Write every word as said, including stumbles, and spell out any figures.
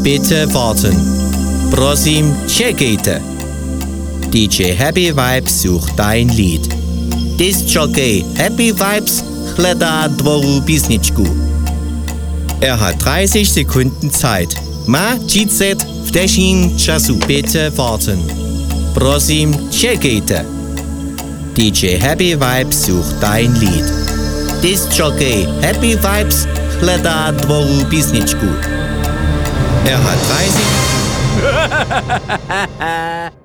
Bitte warten. Prosím, čekejte. D J Happy Vibes sucht dein Lied. Disc-Jockey Happy Vibes hledá dvoru písničku. Er hat dreißig Sekunden Zeit. Má třicet vteřin času. Bitte warten. Prosím, čekejte. D J Happy Vibes sucht dein Lied. Disc-Jockey Happy Vibes hledá dvoru písničku. Er hat dreißig